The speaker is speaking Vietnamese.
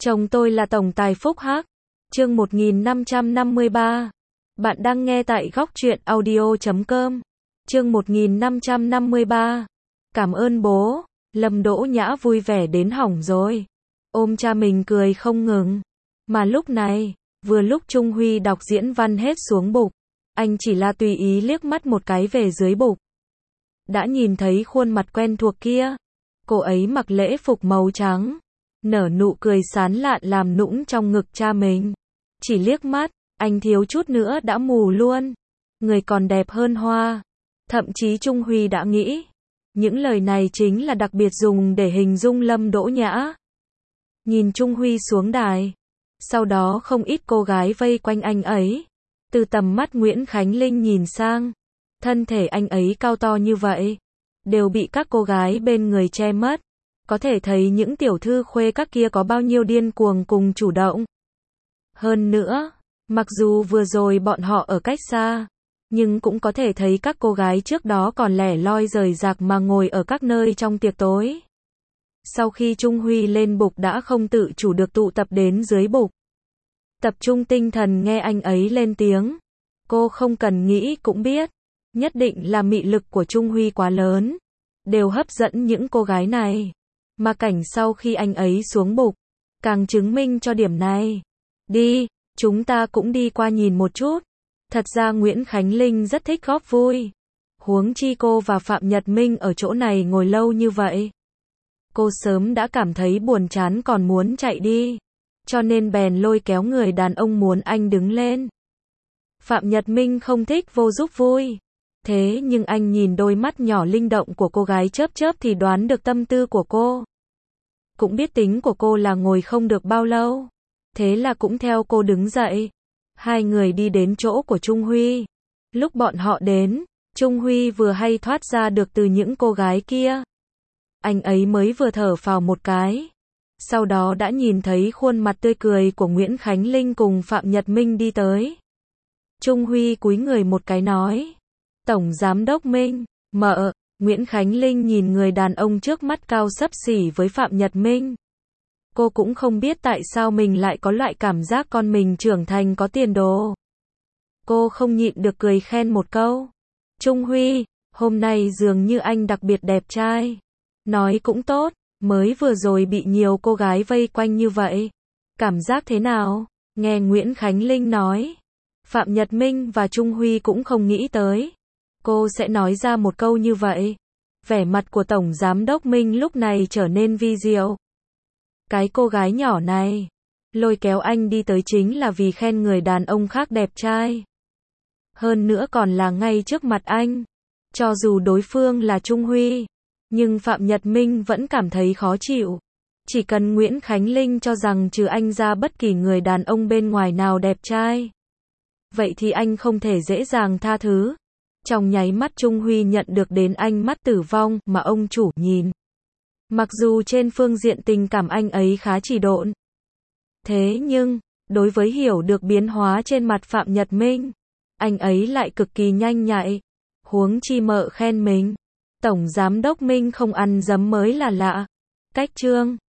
Chồng tôi là tổng tài Phúc Hắc. Chương 1553. Bạn đang nghe tại góc truyện audio.com. Chương 1553. Cảm ơn bố. Lâm Đỗ Nhã vui vẻ đến hỏng rồi. Ôm cha mình cười không ngừng. Mà lúc này, vừa lúc Trung Huy đọc diễn văn hết xuống bục, anh chỉ là tùy ý liếc mắt một cái về dưới bục. Đã nhìn thấy khuôn mặt quen thuộc kia. Cô ấy mặc lễ phục màu trắng, nở nụ cười sán lạn làm nũng trong ngực cha mình. Chỉ liếc mắt, anh thiếu chút nữa đã mù luôn. Người còn đẹp hơn hoa. Thậm chí Trung Huy đã nghĩ, những lời này chính là đặc biệt dùng để hình dung Lâm Đỗ Nhã. Nhìn Trung Huy xuống đài, sau đó không ít cô gái vây quanh anh ấy. Từ tầm mắt Nguyễn Khánh Linh nhìn sang, thân thể anh ấy cao to như vậy, đều bị các cô gái bên người che mất. Có thể thấy những tiểu thư khuê các kia có bao nhiêu điên cuồng cùng chủ động. Hơn nữa, mặc dù vừa rồi bọn họ ở cách xa, nhưng cũng có thể thấy các cô gái trước đó còn lẻ loi rời rạc mà ngồi ở các nơi trong tiệc tối. Sau khi Trung Huy lên bục đã không tự chủ được tụ tập đến dưới bục. Tập trung tinh thần nghe anh ấy lên tiếng. Cô không cần nghĩ cũng biết, nhất định là mị lực của Trung Huy quá lớn, đều hấp dẫn những cô gái này. Mà cảnh sau khi anh ấy xuống bục, càng chứng minh cho điểm này. Đi, chúng ta cũng đi qua nhìn một chút. Thật ra Nguyễn Khánh Linh rất thích góp vui. Huống chi cô và Phạm Nhật Minh ở chỗ này ngồi lâu như vậy. Cô sớm đã cảm thấy buồn chán còn muốn chạy đi. Cho nên bèn lôi kéo người đàn ông muốn anh đứng lên. Phạm Nhật Minh không thích vô giúp vui. Thế nhưng anh nhìn đôi mắt nhỏ linh động của cô gái chớp chớp thì đoán được tâm tư của cô. Cũng biết tính của cô là ngồi không được bao lâu. Thế là cũng theo cô đứng dậy. Hai người đi đến chỗ của Trung Huy. Lúc bọn họ đến, Trung Huy vừa hay thoát ra được từ những cô gái kia. Anh ấy mới vừa thở phào một cái. Sau đó đã nhìn thấy khuôn mặt tươi cười của Nguyễn Khánh Linh cùng Phạm Nhật Minh đi tới. Trung Huy cúi người một cái nói. Tổng Giám đốc Minh, mợ. Nguyễn Khánh Linh nhìn người đàn ông trước mắt cao xấp xỉ với Phạm Nhật Minh. Cô cũng không biết tại sao mình lại có loại cảm giác con mình trưởng thành có tiền đồ. Cô không nhịn được cười khen một câu. Trung Huy, hôm nay dường như anh đặc biệt đẹp trai. Nói cũng tốt, mới vừa rồi bị nhiều cô gái vây quanh như vậy. Cảm giác thế nào? Nghe Nguyễn Khánh Linh nói. Phạm Nhật Minh và Trung Huy cũng không nghĩ tới. Cô sẽ nói ra một câu như vậy. Vẻ mặt của Tổng Giám đốc Minh lúc này trở nên vi diệu. Cái cô gái nhỏ này, lôi kéo anh đi tới chính là vì khen người đàn ông khác đẹp trai. Hơn nữa còn là ngay trước mặt anh. Cho dù đối phương là Trung Huy, nhưng Phạm Nhật Minh vẫn cảm thấy khó chịu. Chỉ cần Nguyễn Khánh Linh cho rằng trừ anh ra bất kỳ người đàn ông bên ngoài nào đẹp trai, vậy thì anh không thể dễ dàng tha thứ. Trong nháy mắt Trung Huy nhận được đến ánh mắt tử vong mà ông chủ nhìn. Mặc dù trên phương diện tình cảm anh ấy khá chỉ độn. Thế nhưng, đối với hiểu được biến hóa trên mặt Phạm Nhật Minh, anh ấy lại cực kỳ nhanh nhạy. Huống chi mợ khen mình. Tổng Giám đốc Minh không ăn dấm mới là lạ. Cách chương